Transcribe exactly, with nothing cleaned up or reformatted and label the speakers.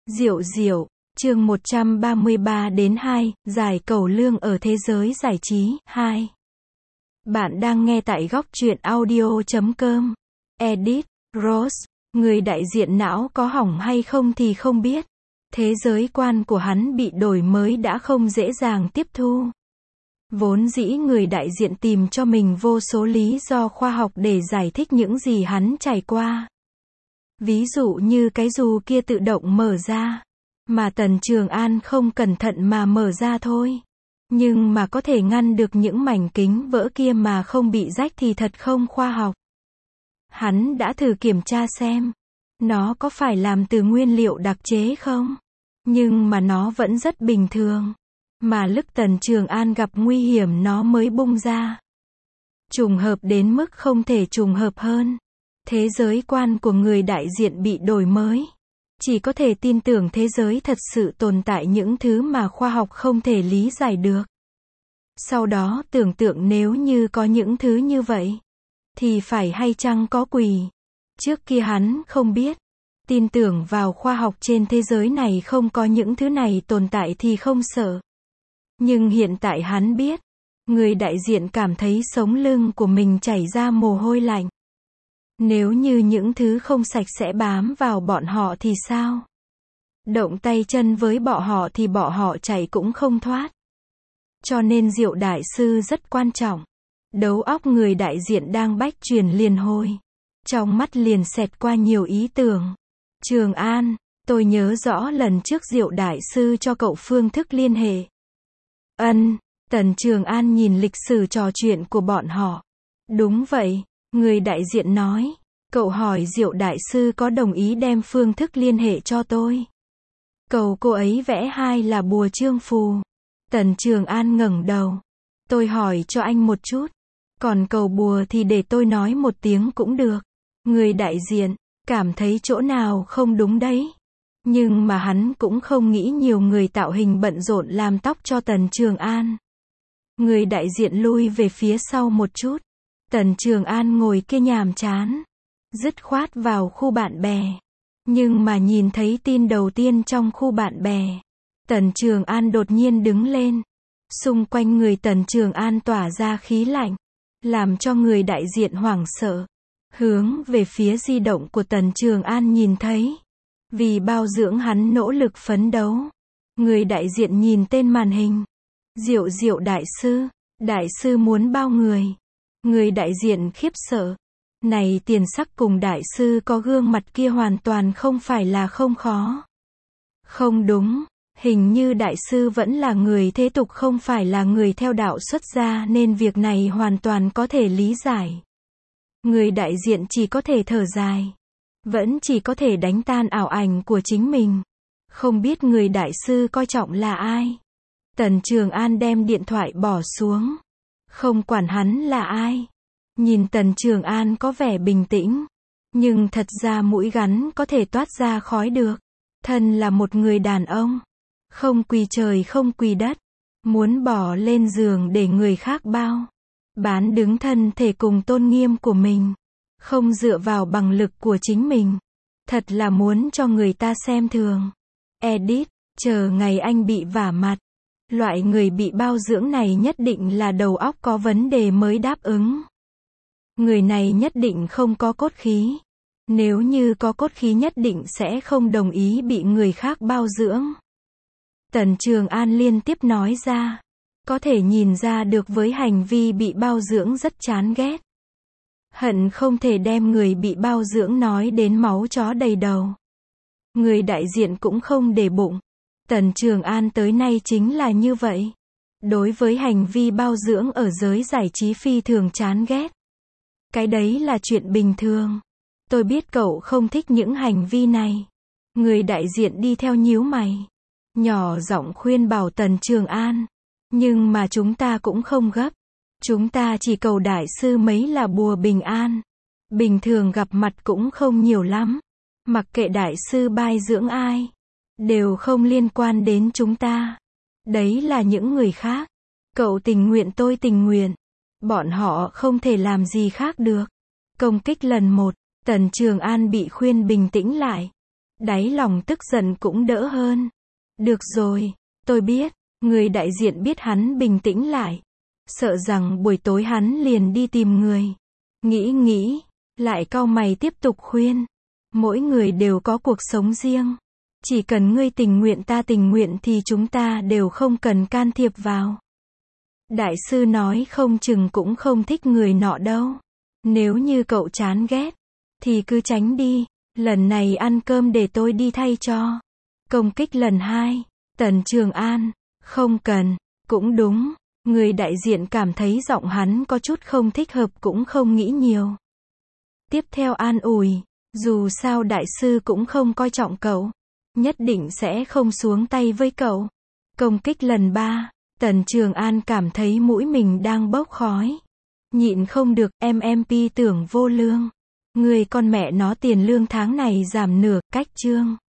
Speaker 1: Diệu diệu, chương một trăm ba mươi ba đến hai, giải cẩu lương ở thế giới giải trí, hai. Bạn đang nghe tại góc truyện audio chấm com. Edit, Rose, người đại diện não có hỏng hay không thì không biết. Thế giới quan của hắn bị đổi mới đã không dễ dàng tiếp thu. Vốn dĩ người đại diện tìm cho mình vô số lý do khoa học để giải thích những gì hắn trải qua. Ví dụ như cái dù kia tự động mở ra, mà Tần Trường An không cẩn thận mà mở ra thôi. Nhưng mà có thể ngăn được những mảnh kính vỡ kia mà không bị rách thì thật không khoa học. Hắn đã thử kiểm tra xem, nó có phải làm từ nguyên liệu đặc chế không? Nhưng mà nó vẫn rất bình thường. Mà lúc Tần Trường An gặp nguy hiểm nó mới bung ra. Trùng hợp đến mức không thể trùng hợp hơn. Thế giới quan của người đại diện bị đổi mới. Chỉ có thể tin tưởng thế giới thật sự tồn tại những thứ mà khoa học không thể lý giải được. Sau đó tưởng tượng nếu như có những thứ như vậy, thì phải hay chăng có quỷ. Trước kia hắn không biết. Tin tưởng vào khoa học trên thế giới này không có những thứ này tồn tại thì không sợ. Nhưng hiện tại hắn biết. Người đại diện cảm thấy sống lưng của mình chảy ra mồ hôi lạnh. Nếu như những thứ không sạch sẽ bám vào bọn họ thì sao? Động tay chân với bọn họ thì bọn họ chạy cũng không thoát. Cho nên Diệu đại sư rất quan trọng. Đầu óc người đại diện đang bách chuyển liền hồi. Trong mắt liền xẹt qua nhiều ý tưởng. Trường An, tôi nhớ rõ lần trước Diệu đại sư cho cậu phương thức liên hệ. Ân, Tần Trường An nhìn lịch sử trò chuyện của bọn họ. Đúng vậy. Người đại diện nói, cậu hỏi Diệu đại sư có đồng ý đem phương thức liên hệ cho tôi. Cầu cô ấy vẽ hai là bùa chương phù. Tần Trường An ngẩng đầu. Tôi hỏi cho anh một chút. Còn cầu bùa thì để tôi nói một tiếng cũng được. Người đại diện, cảm thấy chỗ nào không đúng đấy. Nhưng mà hắn cũng không nghĩ nhiều người tạo hình bận rộn làm tóc cho Tần Trường An. Người đại diện lui về phía sau một chút. Tần Trường An ngồi kia nhàm chán. Dứt khoát vào khu bạn bè. Nhưng mà nhìn thấy tin đầu tiên trong khu bạn bè. Tần Trường An đột nhiên đứng lên. Xung quanh người Tần Trường An tỏa ra khí lạnh. Làm cho người đại diện hoảng sợ. Hướng về phía di động của Tần Trường An nhìn thấy. Vì bao dưỡng hắn nỗ lực phấn đấu. Người đại diện nhìn tên màn hình. Diệu diệu đại sư. Đại sư muốn bao người. Người đại diện khiếp sợ. Này tiền sắc cùng đại sư có gương mặt kia hoàn toàn không phải là không khó. Không đúng. Hình như đại sư vẫn là người thế tục không phải là người theo đạo xuất gia nên việc này hoàn toàn có thể lý giải. Người đại diện chỉ có thể thở dài. Vẫn chỉ có thể đánh tan ảo ảnh của chính mình. Không biết người đại sư coi trọng là ai. Tần Trường An đem điện thoại bỏ xuống. Không quản hắn là ai. Nhìn Tần Trường An có vẻ bình tĩnh. Nhưng thật ra mũi gắn có thể toát ra khói được. Thân là một người đàn ông. Không quỳ trời không quỳ đất. Muốn bỏ lên giường để người khác bao. Bán đứng thân thể cùng tôn nghiêm của mình. Không dựa vào bằng lực của chính mình. Thật là muốn cho người ta xem thường. Edit, chờ ngày anh bị vả mặt. Loại người bị bao dưỡng này nhất định là đầu óc có vấn đề mới đáp ứng. Người này nhất định không có cốt khí. Nếu như có cốt khí nhất định sẽ không đồng ý bị người khác bao dưỡng. Tần Trường An liên tiếp nói ra. Có thể nhìn ra được với hành vi bị bao dưỡng rất chán ghét. Hận không thể đem người bị bao dưỡng nói đến máu chó đầy đầu. Người đại diện cũng không để bụng. Tần Trường An tới nay chính là như vậy. Đối với hành vi bao dưỡng ở giới giải trí phi thường chán ghét. Cái đấy là chuyện bình thường. Tôi biết cậu không thích những hành vi này. Người đại diện đi theo nhíu mày. Nhỏ giọng khuyên bảo Tần Trường An. Nhưng mà chúng ta cũng không gấp. Chúng ta chỉ cầu đại sư mấy là bùa bình an. Bình thường gặp mặt cũng không nhiều lắm. Mặc kệ đại sư bai dưỡng ai. Đều không liên quan đến chúng ta. Đấy là những người khác. Cậu tình nguyện tôi tình nguyện. Bọn họ không thể làm gì khác được. Công kích lần một. Tần Trường An bị khuyên bình tĩnh lại. Đáy lòng tức giận cũng đỡ hơn. Được rồi, tôi biết, người đại diện biết hắn bình tĩnh lại. Sợ rằng buổi tối hắn liền đi tìm người. Nghĩ nghĩ, lại cau mày tiếp tục khuyên. Mỗi người đều có cuộc sống riêng. Chỉ cần ngươi tình nguyện ta tình nguyện thì chúng ta đều không cần can thiệp vào. Đại sư nói không chừng cũng không thích người nọ đâu. Nếu như cậu chán ghét, thì cứ tránh đi. Lần này ăn cơm để tôi đi thay cho. Công kích lần hai. Tần Trường An, không cần, cũng đúng. Người đại diện cảm thấy giọng hắn có chút không thích hợp cũng không nghĩ nhiều. Tiếp theo an ủi, dù sao đại sư cũng không coi trọng cậu. Nhất định sẽ không xuống tay với cậu. Công kích lần ba. Tần Trường An cảm thấy mũi mình đang bốc khói. Nhịn không được, em em pi tưởng vô lương. Người con mẹ nó tiền lương tháng này giảm nửa, cách chương.